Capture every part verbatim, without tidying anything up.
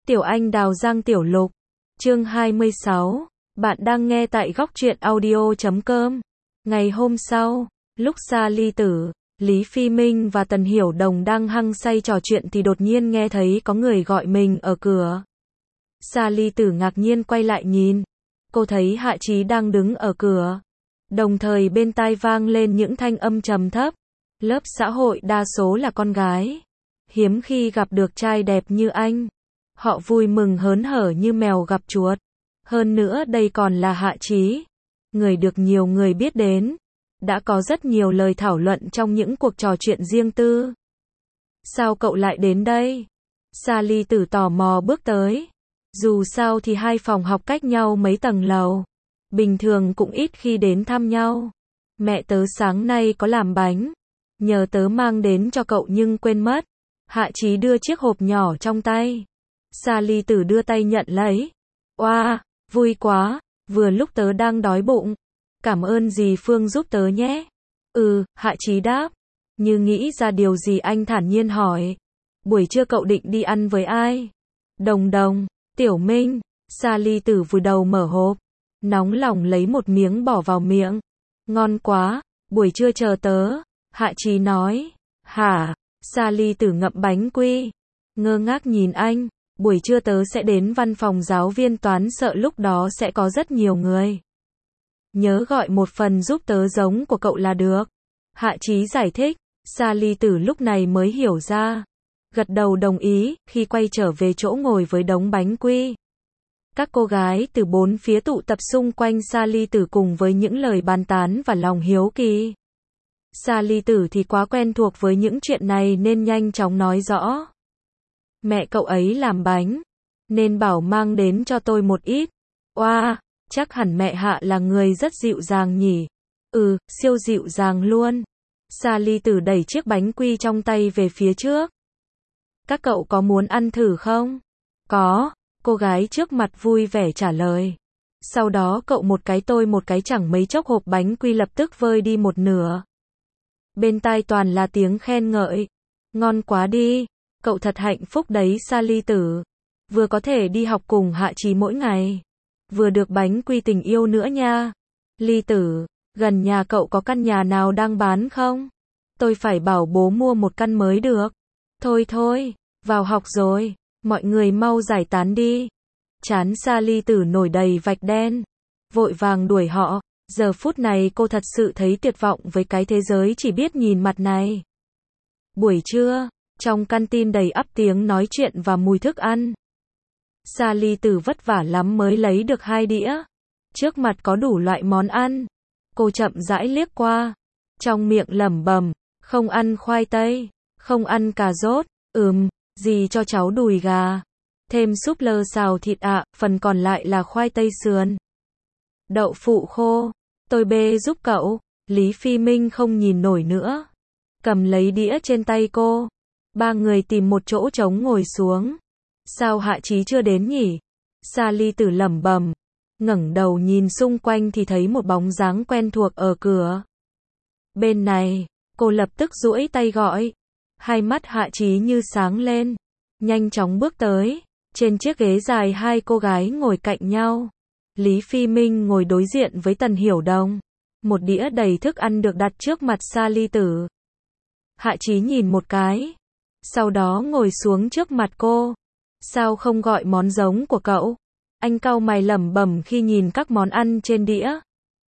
Tiểu Anh Đào Giang Tiểu Lục. Chương hai mươi sáu. Bạn đang nghe tại góc truyện audio chấm com. Ngày hôm sau, lúc Sa Ly Tử, Lý Phi Minh và Tần Hiểu Đồng đang hăng say trò chuyện thì đột nhiên nghe thấy có người gọi mình ở cửa. Sa Ly Tử ngạc nhiên quay lại nhìn. Cô thấy Hạ Chí đang đứng ở cửa. Đồng thời bên tai vang lên những thanh âm trầm thấp. Lớp xã hội đa số là con gái. Hiếm khi gặp được trai đẹp như anh. Họ vui mừng hớn hở như mèo gặp chuột. Hơn nữa đây còn là Hạ Chí. Người được nhiều người biết đến. Đã có rất nhiều lời thảo luận trong những cuộc trò chuyện riêng tư. Sao cậu lại đến đây? Sa Ly Tử tò mò bước tới. Dù sao thì hai phòng học cách nhau mấy tầng lầu. Bình thường cũng ít khi đến thăm nhau. Mẹ tớ sáng nay có làm bánh. Nhờ tớ mang đến cho cậu nhưng quên mất. Hạ Chí đưa chiếc hộp nhỏ trong tay. Sa Ly Tử đưa tay nhận lấy. Oa, wow, vui quá, vừa lúc tớ đang đói bụng. Cảm ơn dì Phương giúp tớ nhé. Ừ, Hạ Chí đáp. Như nghĩ ra điều gì anh thản nhiên hỏi. Buổi trưa cậu định đi ăn với ai? Đồng Đồng, Tiểu Minh. Sa Ly Tử vùi đầu mở hộp. Nóng lòng lấy một miếng bỏ vào miệng. Ngon quá, buổi trưa chờ tớ. Hạ Chí nói. Hả? Sa Ly Tử ngậm bánh quy. Ngơ ngác nhìn anh. Buổi trưa tớ sẽ đến văn phòng giáo viên toán, sợ lúc đó sẽ có rất nhiều người. Nhớ gọi một phần giúp tớ giống của cậu là được. Hạ Chí giải thích. Sa Ly Tử lúc này mới hiểu ra. Gật đầu đồng ý, khi quay trở về chỗ ngồi với đống bánh quy. Các cô gái từ bốn phía tụ tập xung quanh Sa Ly Tử cùng với những lời bàn tán và lòng hiếu kỳ. Sa Ly Tử thì quá quen thuộc với những chuyện này nên nhanh chóng nói rõ. Mẹ cậu ấy làm bánh, nên bảo mang đến cho tôi một ít. Oa, wow, chắc hẳn mẹ Hạ là người rất dịu dàng nhỉ. Ừ, siêu dịu dàng luôn. Sa Ly Tử đẩy chiếc bánh quy trong tay về phía trước. Các cậu có muốn ăn thử không? Có, cô gái trước mặt vui vẻ trả lời. Sau đó cậu một cái tôi một cái, chẳng mấy chốc hộp bánh quy lập tức vơi đi một nửa. Bên tai toàn là tiếng khen ngợi. Ngon quá đi. Cậu thật hạnh phúc đấy Sa Ly Tử. Vừa có thể đi học cùng Hạ Chí mỗi ngày. Vừa được bánh quy tình yêu nữa nha. Ly Tử, gần nhà cậu có căn nhà nào đang bán không? Tôi phải bảo bố mua một căn mới được. Thôi thôi, vào học rồi. Mọi người mau giải tán đi. Trán Sa Ly Tử nổi đầy vạch đen. Vội vàng đuổi họ. Giờ phút này cô thật sự thấy tuyệt vọng với cái thế giới chỉ biết nhìn mặt này. Buổi trưa, trong canteen đầy ắp tiếng nói chuyện và mùi thức ăn. Sa Ly Tử vất vả lắm mới lấy được hai đĩa. Trước mặt có đủ loại món ăn. Cô chậm rãi liếc qua. Trong miệng lẩm bẩm, không ăn khoai tây, không ăn cà rốt, ừm, gì cho cháu đùi gà. Thêm súp lơ xào thịt ạ, à, phần còn lại là khoai tây sườn. Đậu phụ khô, tôi bê giúp cậu. Lý Phi Minh không nhìn nổi nữa. Cầm lấy đĩa trên tay cô. Ba người tìm một chỗ trống ngồi xuống. Sao Hạ Chí chưa đến nhỉ? Sa Ly Tử lẩm bẩm, ngẩng đầu nhìn xung quanh thì thấy một bóng dáng quen thuộc ở cửa. Bên này, cô lập tức duỗi tay gọi. Hai mắt Hạ Chí như sáng lên, nhanh chóng bước tới. Trên chiếc ghế dài hai cô gái ngồi cạnh nhau. Lý Phi Minh ngồi đối diện với Tần Hiểu Đồng. Một đĩa đầy thức ăn được đặt trước mặt Sa Ly Tử. Hạ Chí nhìn một cái. Sau đó ngồi xuống trước mặt cô. Sao không gọi món giống của cậu? Anh cau mày lẩm bẩm khi nhìn các món ăn trên đĩa.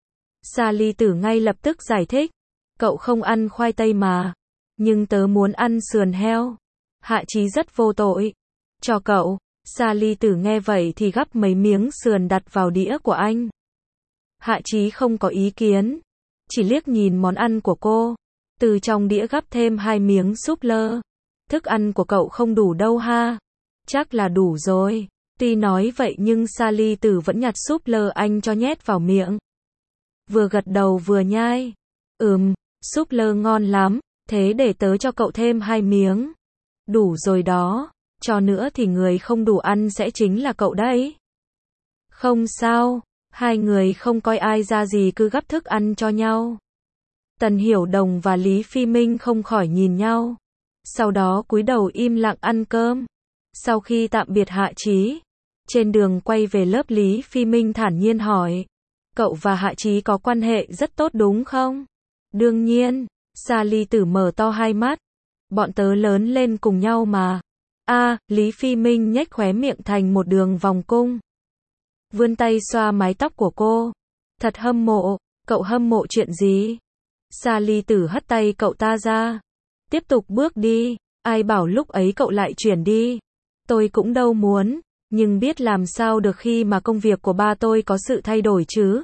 Sa Ly Tử ngay lập tức giải thích. Cậu không ăn khoai tây mà. Nhưng tớ muốn ăn sườn heo. Hạ Chí rất vô tội. Cho cậu. Sa Ly Tử nghe vậy thì gắp mấy miếng sườn đặt vào đĩa của anh. Hạ Chí không có ý kiến. Chỉ liếc nhìn món ăn của cô. Từ trong đĩa gắp thêm hai miếng súp lơ. Thức ăn của cậu không đủ đâu ha. Chắc là đủ rồi. Tuy nói vậy nhưng Sa Ly Tử vẫn nhặt súp lơ anh cho nhét vào miệng. Vừa gật đầu vừa nhai. Ừm, súp lơ ngon lắm. Thế để tớ cho cậu thêm hai miếng. Đủ rồi đó. Cho nữa thì người không đủ ăn sẽ chính là cậu đấy. Không sao. Hai người không coi ai ra gì cứ gắp thức ăn cho nhau. Tần Hiểu Đồng và Lý Phi Minh không khỏi nhìn nhau. Sau đó cúi đầu im lặng ăn cơm. Sau khi tạm biệt Hạ Chí, trên đường quay về lớp Lý Phi Minh thản nhiên hỏi, cậu và Hạ Chí có quan hệ rất tốt đúng không? Đương nhiên, Sa Ly Tử mở to hai mắt, bọn tớ lớn lên cùng nhau mà. A, Lý Phi Minh nhếch khóe miệng thành một đường vòng cung. Vươn tay xoa mái tóc của cô. Thật hâm mộ, cậu hâm mộ chuyện gì? Sa Ly Tử hất tay cậu ta ra. Tiếp tục bước đi, ai bảo lúc ấy cậu lại chuyển đi. Tôi cũng đâu muốn, nhưng biết làm sao được khi mà công việc của ba tôi có sự thay đổi chứ.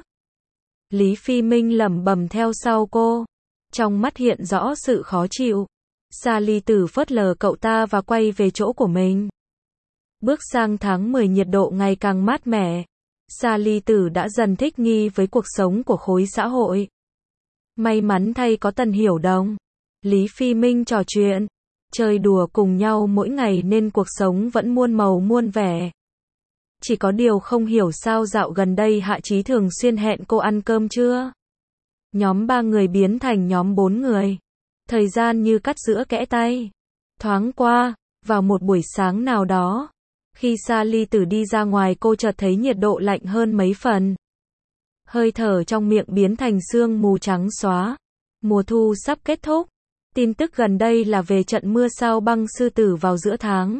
Lý Phi Minh lẩm bẩm theo sau cô, trong mắt hiện rõ sự khó chịu. Sa Ly Tử phớt lờ cậu ta và quay về chỗ của mình. Bước sang tháng mười nhiệt độ ngày càng mát mẻ. Sa Ly Tử đã dần thích nghi với cuộc sống của khối xã hội. May mắn thay có Tần Hiểu Đồng, Lý Phi Minh trò chuyện, chơi đùa cùng nhau mỗi ngày nên cuộc sống vẫn muôn màu muôn vẻ. Chỉ có điều không hiểu sao dạo gần đây Hạ Chí thường xuyên hẹn cô ăn cơm trưa. Nhóm ba người biến thành nhóm bốn người. Thời gian như cắt giữa kẽ tay. Thoáng qua, vào một buổi sáng nào đó, khi Sa Ly Tử đi ra ngoài cô chợt thấy nhiệt độ lạnh hơn mấy phần. Hơi thở trong miệng biến thành sương mù trắng xóa. Mùa thu sắp kết thúc. Tin tức gần đây là về trận mưa sao băng sư tử vào giữa tháng.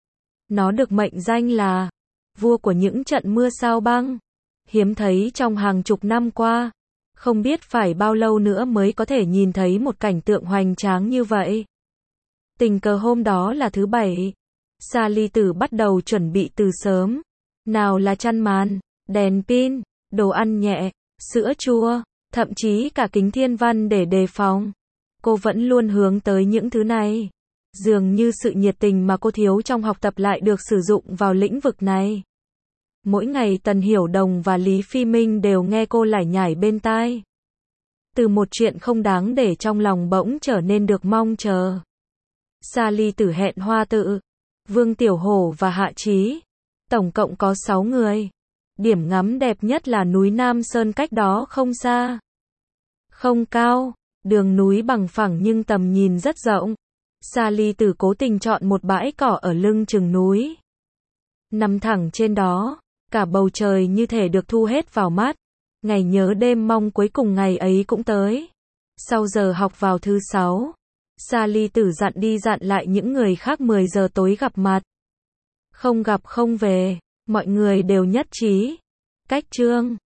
Nó được mệnh danh là vua của những trận mưa sao băng. Hiếm thấy trong hàng chục năm qua. Không biết phải bao lâu nữa mới có thể nhìn thấy một cảnh tượng hoành tráng như vậy. Tình cờ hôm đó là thứ bảy. Sa Ly Tử bắt đầu chuẩn bị từ sớm. Nào là chăn màn, đèn pin, đồ ăn nhẹ, sữa chua, thậm chí cả kính thiên văn để đề phòng. Cô vẫn luôn hướng tới những thứ này. Dường như sự nhiệt tình mà cô thiếu trong học tập lại được sử dụng vào lĩnh vực này. Mỗi ngày Tần Hiểu Đồng và Lý Phi Minh đều nghe cô lải nhải bên tai. Từ một chuyện không đáng để trong lòng bỗng trở nên được mong chờ. Sa Ly Tử hẹn Hoa Tự, Vương Tiểu Hổ và Hạ Chí. Tổng cộng có sáu người. Điểm ngắm đẹp nhất là núi Nam Sơn cách đó không xa. Không cao, đường núi bằng phẳng nhưng tầm nhìn rất rộng. Sa Ly Tử cố tình chọn một bãi cỏ ở lưng chừng núi. Nằm thẳng trên đó, cả bầu trời như thể được thu hết vào mắt. Ngày nhớ đêm mong cuối cùng ngày ấy cũng tới. Sau giờ học vào thứ sáu, Sa Ly Tử dặn đi dặn lại những người khác mười giờ tối gặp mặt. Không gặp không về, mọi người đều nhất trí. Cách chương